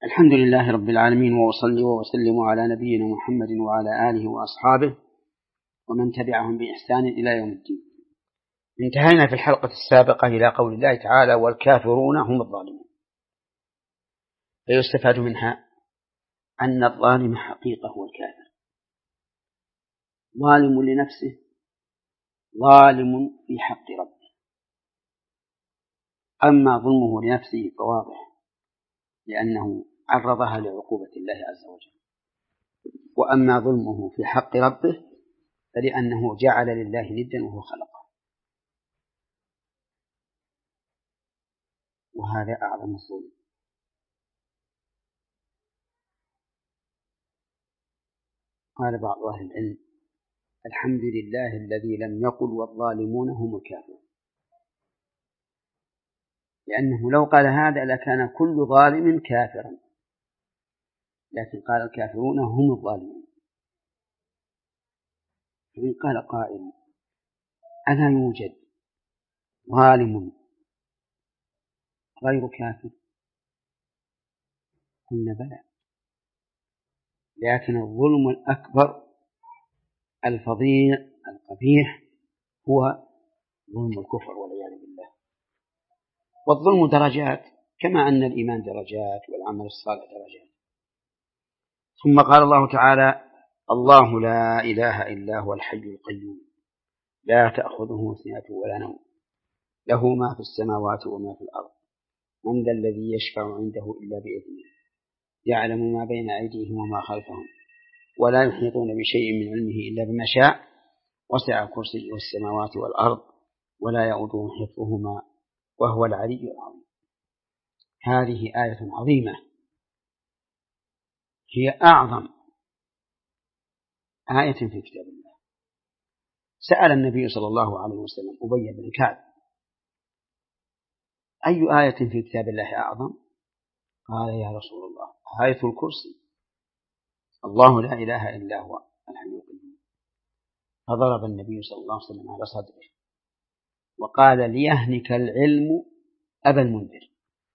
الحمد لله رب العالمين، وأصلي وأسلم على نبينا محمد وعلى آله وأصحابه ومن تبعهم بإحسان إلى يوم الدين. انتهينا في الحلقة السابقة إلى قول الله تعالى: والكافرون هم الظالمون. فيستفاد منها أن الظالم حقيقة هو الكافر، ظالم لنفسه، ظالم في حق ربه. أما ظلمه لنفسه فواضح، لأنه عرضها لعقوبة الله عز وجل. وأما ظلمه في حق ربه فلأنه جعل لله ندا وهو خلقه، وهذا أعظم الظلم. قال بعض أهل العلم: الحمد لله الذي لم يقل والظالمون هم الكافرون، لأنه لو قال هذا لكان كل ظالم كافرا، لكن قال الكافرون هم الظالمون. فإن قال قائل: ألا يوجد ظالم غير كافر؟ قلنا بلى، لكن الظلم الأكبر الفظيع القبيح هو ظلم الكفر والعياذ بالله. والظلم درجات، كما أن الإيمان درجات والعمل الصالح درجات. ثم قال الله تعالى: الله لا إله إلا هو الحي القيوم لا تأخذه سنة ولا نوم له ما في السماوات وما في الأرض من ذا الذي يشفع عنده إلا بإذنه يعلم ما بين أيديهم وما خلفهم ولا يحيطون بشيء من علمه إلا بما شاء وسع كرسيه السماوات والأرض ولا يؤوده حفظهما وهو العلي العظيم. هذه آية عظيمة، هي أعظم آية في كتاب الله. سأل النبي صلى الله عليه وسلم أبي بن كعب: أي آية في كتاب الله أعظم؟ قال: يا رسول الله، آية الكرسي، الله لا إله إلا هو الحي القيوم. فضرب النبي صلى الله عليه وسلم على صدره وقال: ليهنك العلم أبا المنذر.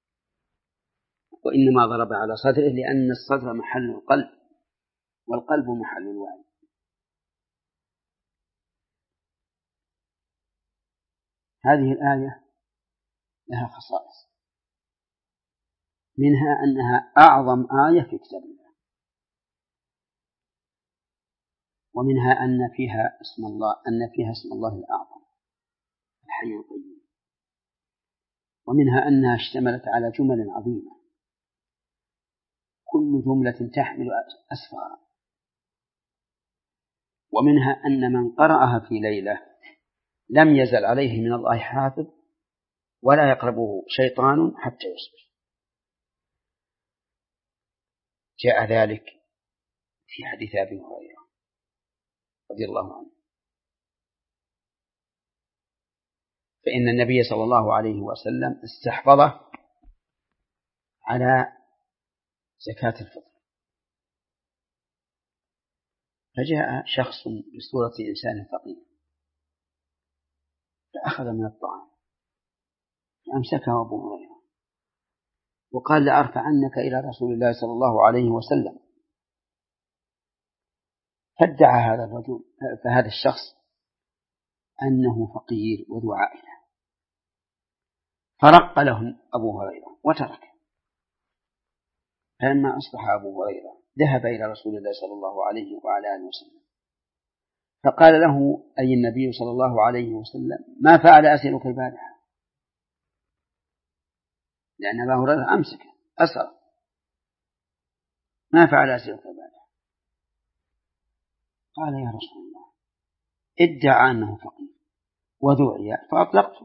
وإنما ضرب على صدره لأن الصدر محل القلب، والقلب محل الوعي. هذه الآية لها خصائص، منها أنها أعظم آية في كتاب الله، ومنها أن فيها اسم الله الأعظم الحي القيوم، ومنها أنها اشتملت على جمل عظيمة كل جملة تحمل أسفارا، ومنها أن من قرأها في ليلة لم يزل عليه من الله حافظ ولا يقربه شيطان حتى يصبح. جاء ذلك في حديث أبي هريرة رضي الله عنه، فإن النبي صلى الله عليه وسلم استحفظه على زكاة الفطر، فجاء شخص بصورة إنسان فقير فأخذ من الطعام فأمسكه أبو هريرة وقال: لأرفعنك إلى رسول الله صلى الله عليه وسلم. فادعى هذا الشخص أنه فقير وذو عائلة، فرق له أبو هريرة وتركه. فلما أصبح أبو هريرة ذهب إلى رسول الله صلى الله عليه وعلى آله وسلم فقال له أي النبي صلى الله عليه وسلم: ما فعل أسيرك البارحة؟ لأن أبا هريرة أمسك أسر. ما فعل أسيرك البارحة؟ قال: يا رسول الله، ادعى أنه فقير وذو عيال فأطلقته.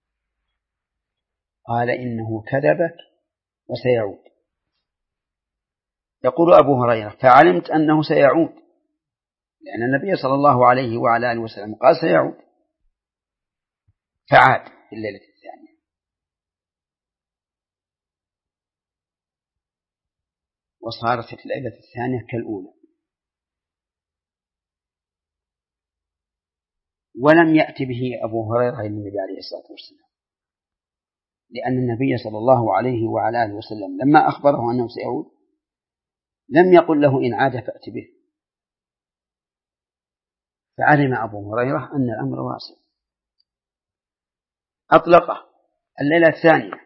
قال: إنه كذبك وسيعود. يقول أبو هريرة: فعلمت أنه سيعود، لأن النبي صلى الله عليه وعلى آله وسلم قال سيعود. فعاد في الليلة الثانية، وصارت الليلة الثانية كالأولى، ولم يأتي به أبو هريرة إلى النبي عليه الصلاة والسلام، لأن النبي صلى الله عليه وعلى آله وسلم لما أخبره أنه سيعود لم يقل له إن عاد فأت به، فعلم أبو هريرة أن الأمر واسع، أطلقه. الليلة الثانية،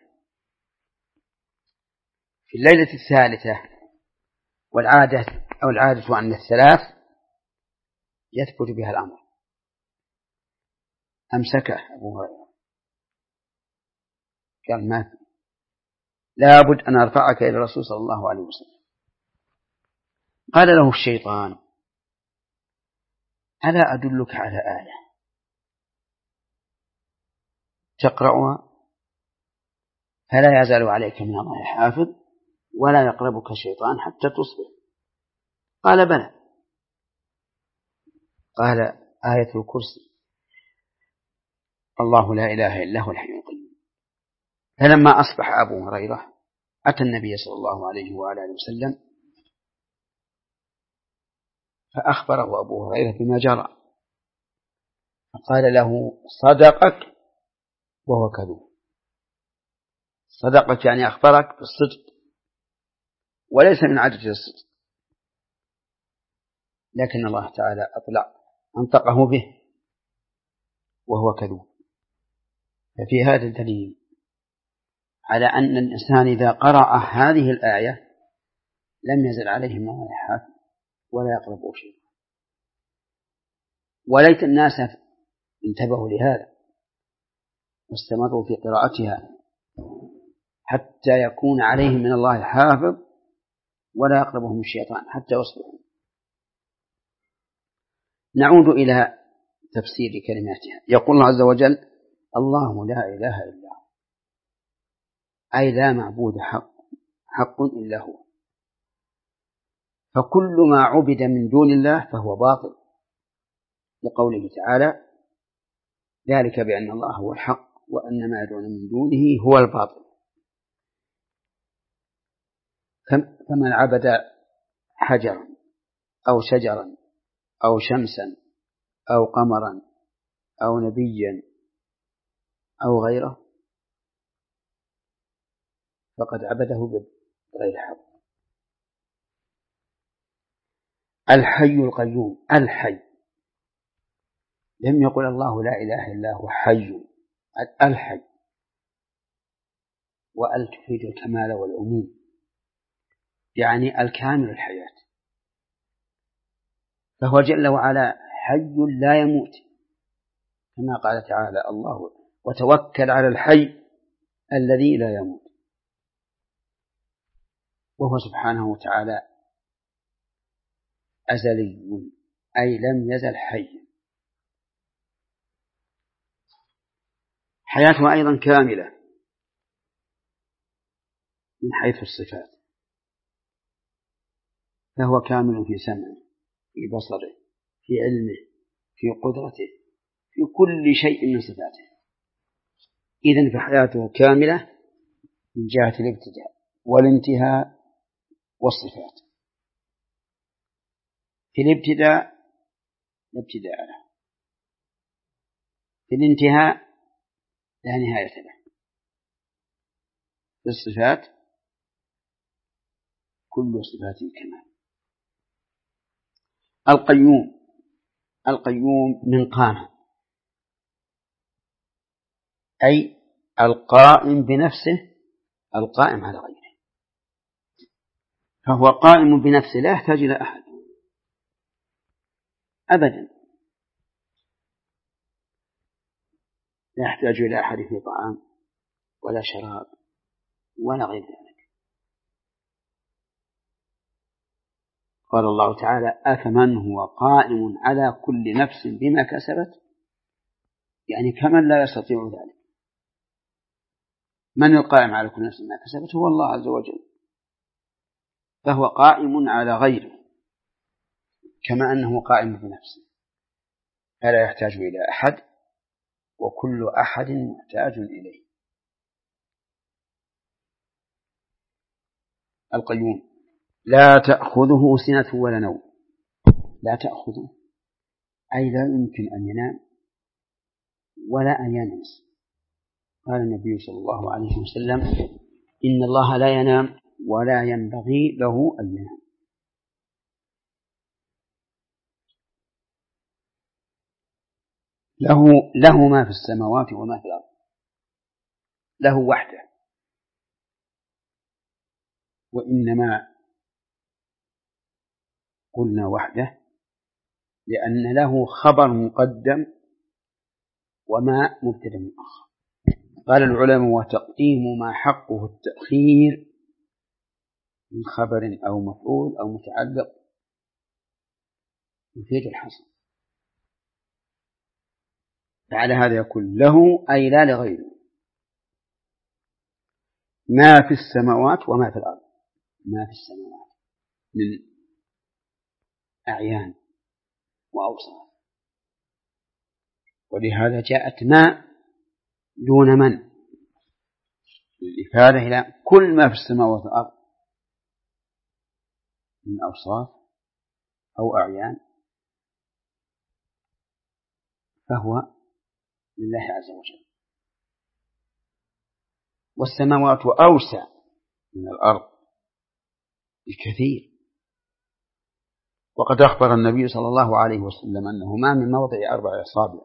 في الليلة الثالثة، والعادة أو العادة أن الثلاث يثبت بها الأمر، أمسكه أبو هريرة قال ما في، لابد أن أرفعك إلى الرسول صلى الله عليه وسلم. قال له الشيطان ألا أدلك على آية تقرأها فلا يزال عليك من الله حافظ ولا يقربك الشيطان حتى تصبح؟ قال بلى. قال آية الكرسي، الله لا إله إلا هو الحي القيوم. فلما أصبح أبو هريرة أتى النبي صلى الله عليه وعلى آله وسلم فأخبره أبو هريرة بما جرى، فقال له صدقك وهو كذوب. صدقك يعني أخبرك بالصدق، وليس من عادة الصدق، لكن الله تعالى أنطقه به وهو كذوب. ففي هذا الدليل على أن الإنسان إذا قرأ هذه الآية لم يزل عليه من الله حافظ ولا يقربه شيء. وليت الناس انتبهوا لهذا واستمروا في قراءتها حتى يكون عليهم من الله حافظ ولا يقربهم الشيطان حتى يصبحوا. نعود إلى تفسير كلماتها. يقول الله عز وجل الله لا إله إلا هو، أي لا معبود حق إلا هو، فكل ما عبد من دون الله فهو باطل، لقوله تعالى ذلك بأن الله هو الحق وأن ما يدعون من دونه هو الباطل. فمن عبد حجرا أو شجرا أو شمسا أو قمرا أو نبيا أو غيره فقد عبده بغير حق. الحي القيوم، الحي، لم يقل الله لا إله إلا هو حي، الحي، وأل تفيد الكمال والعموم، يعني الكامل الحياة، فهو جل وعلا حي لا يموت، كما قال تعالى الله وتوكل على الحي الذي لا يموت، وهو سبحانه وتعالى أزلي أي لم يزل حيا. حياته أيضا كاملة من حيث الصفات، فهو كامل في سمعه، في بصره، في علمه، في قدرته، في كل شيء من صفاته. إذن فحياته كاملة من جهة الابتداء والانتهاء والصفات. في الابتداء لا ابتداء له، في الانتهاء لا نهاية له، في الصفات كل صفاته كمال. القيوم، القيوم من قام، أي القائم بنفسه، القائم على غيره، فهو قائم بنفسه لا يحتاج إلى أحد أبدا، لا يحتاج إلى أحد في طعام ولا شراب ولا غير ذلك. قال الله تعالى أفمن هو قائم على كل نفس بما كسبت، يعني كمن لا يستطيع ذلك. من القائم على كل نفس بما كسبت؟ هو الله عز وجل، فهو قائم على غيره كما أنه قائم بنفسه، فلا يحتاج إلى أحد وكل أحد محتاج إليه. القيوم لا تأخذه سنة ولا نوم، لا تأخذه أي لا يمكن أن ينام ولا أن ينعس، قال النبي صلى الله عليه وسلم: إن الله لا ينام ولا ينبغي له أن ينام. له ما في السماوات وما في الأرض، له وحده، وإنما قلنا وحده لأن له خبر مقدم وما مبتدأ مؤخر. قال العلماء: وتقديم ما حقه التأخير من خبر أو مفعول أو متعلق يفيد الحصر. فعلى هذا يكون له أي لا لغيره ما في السماوات وما في الأرض. ما في السماوات من أعيان وأوصاف، ولهذا جاءت ما دون من للإفادة إلى كل ما في السماوات والأرض من أوصاف أو أعيان فهو لله عز وجل. والسماوات أوسع من الأرض بكثير، وقد أخبر النبي صلى الله عليه وسلم أنه ما من موضع 4 أصابع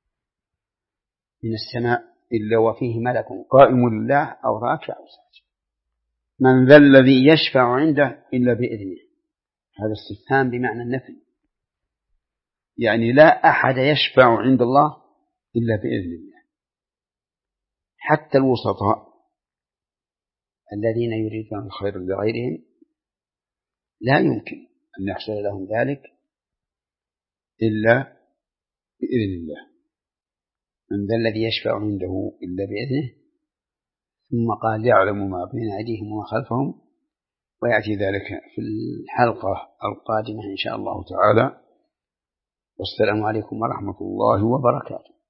من السماء إلا وفيه ملك قائم لله أو راكع أو ساجد. من ذا الذي يشفع عنده إلا بإذنه. هذا استفهام بمعنى النفي، يعني لا أحد يشفع عند الله إلا بإذن الله. حتى الوسطاء الذين يريدون الخير لغيرهم لا يمكن أن يحصل لهم ذلك إلا بإذن الله. من ذا الذي يشفع عنده إلا بإذنه، ثم قال: يعلم ما بين أيديهم وما خلفهم. ويأتي ذلك في الحلقة القادمة إن شاء الله تعالى. والسلام عليكم ورحمة الله وبركاته.